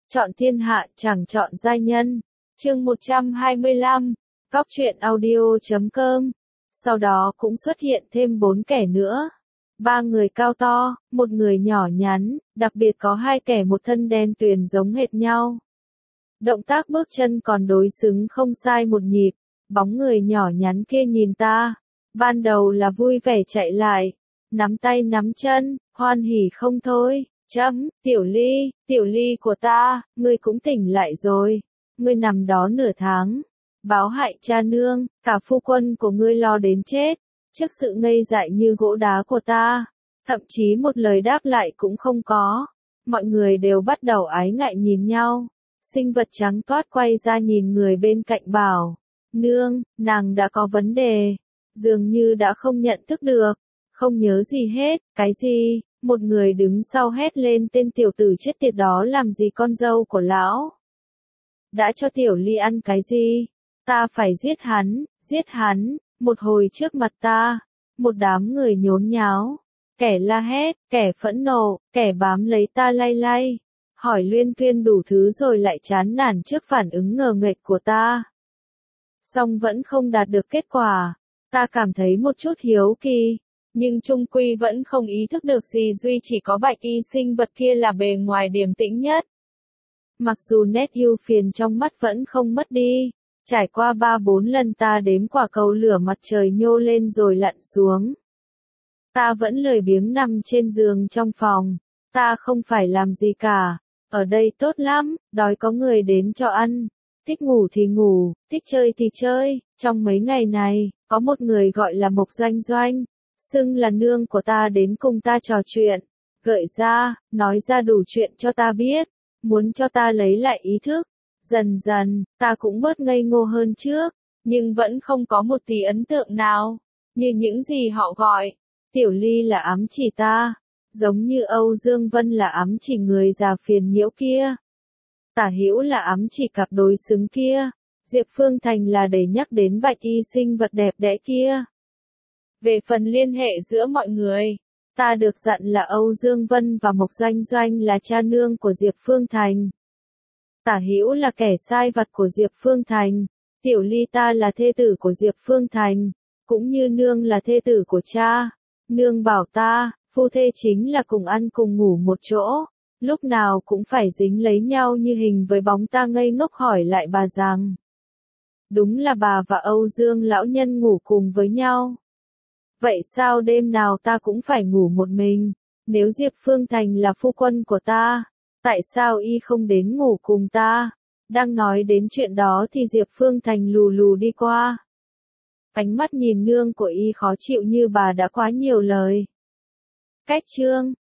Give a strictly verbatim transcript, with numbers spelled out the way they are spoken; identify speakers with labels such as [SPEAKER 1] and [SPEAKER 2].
[SPEAKER 1] Chọn thiên hạ chẳng chọn giai nhân. Chương một trăm hai mươi lăm, Cóc truyện audio chấm com. Sau đó cũng xuất hiện thêm bốn kẻ nữa. Ba người cao to, một người nhỏ nhắn, đặc biệt có hai kẻ một thân đen tuyền giống hệt nhau. Động tác bước chân còn đối xứng không sai một nhịp. Bóng người nhỏ nhắn kia nhìn ta. Ban đầu là vui vẻ chạy lại. Nắm tay nắm chân, hoan hỉ không thôi. Chấm, Tiểu Ly, Tiểu Ly của ta, ngươi cũng tỉnh lại rồi. Ngươi nằm đó nửa tháng. Báo hại cha nương, cả phu quân của ngươi lo đến chết. Trước sự ngây dại như gỗ đá của ta. Thậm chí một lời đáp lại cũng không có. Mọi người đều bắt đầu ái ngại nhìn nhau. Sinh vật trắng toát quay ra nhìn người bên cạnh bảo. Nương, nàng đã có vấn đề. Dường như đã không nhận thức được. Không nhớ gì hết, cái gì? Một người đứng sau hét lên tên tiểu tử chết tiệt đó làm gì con dâu của lão. Đã cho Tiểu Ly ăn cái gì? Ta phải giết hắn, giết hắn, một hồi trước mặt ta. Một đám người nhốn nháo. Kẻ la hét, kẻ phẫn nộ, kẻ bám lấy ta lay lay. Hỏi luyên thuyên đủ thứ rồi lại chán nản trước phản ứng ngờ nghệch của ta. Song vẫn không đạt được kết quả. Ta cảm thấy một chút hiếu kỳ. Nhưng trung quy vẫn không ý thức được gì duy chỉ có bạch y sinh vật kia là bề ngoài điềm tĩnh nhất. Mặc dù nét ưu phiền trong mắt vẫn không mất đi. Trải qua ba bốn lần ta đếm quả cầu lửa mặt trời nhô lên rồi lặn xuống. Ta vẫn lười biếng nằm trên giường trong phòng. Ta không phải làm gì cả. Ở đây tốt lắm, đói có người đến cho ăn. Thích ngủ thì ngủ, thích chơi thì chơi. Trong mấy ngày này, có một người gọi là Mộc Doanh Doanh. Xưng là nương của ta đến cùng ta trò chuyện. Gợi ra, nói ra đủ chuyện cho ta biết. Muốn cho ta lấy lại ý thức. Dần dần, ta cũng bớt ngây ngô hơn trước. Nhưng vẫn không có một tí ấn tượng nào. Như những gì họ gọi. Tiểu Ly là ám chỉ ta. Giống như Âu Dương Vân là ám chỉ người già phiền nhiễu kia. Tả Hữu là ám chỉ cặp đối xứng kia. Diệp Phương Thành là để nhắc đến bạch y sinh vật đẹp đẽ kia. Về phần liên hệ giữa mọi người, ta được dặn là Âu Dương Vân và Mộc Doanh Doanh là cha nương của Diệp Phương Thành. Tả Hữu là kẻ sai vặt của Diệp Phương Thành. Tiểu Ly ta là thê tử của Diệp Phương Thành. Cũng như nương là thê tử của cha. Nương bảo ta, phu thê chính là cùng ăn cùng ngủ một chỗ. Lúc nào cũng phải dính lấy nhau như hình với bóng. Ta ngây ngốc hỏi lại bà rằng. Đúng là bà và Âu Dương lão nhân ngủ cùng với nhau. Vậy sao đêm nào ta cũng phải ngủ một mình? Nếu Diệp Phương Thành là phu quân của ta, tại sao y không đến ngủ cùng ta? Đang nói đến chuyện đó thì Diệp Phương Thành lù lù đi qua. Ánh mắt nhìn nương của y khó chịu như bà đã quá nhiều lời. Cách chương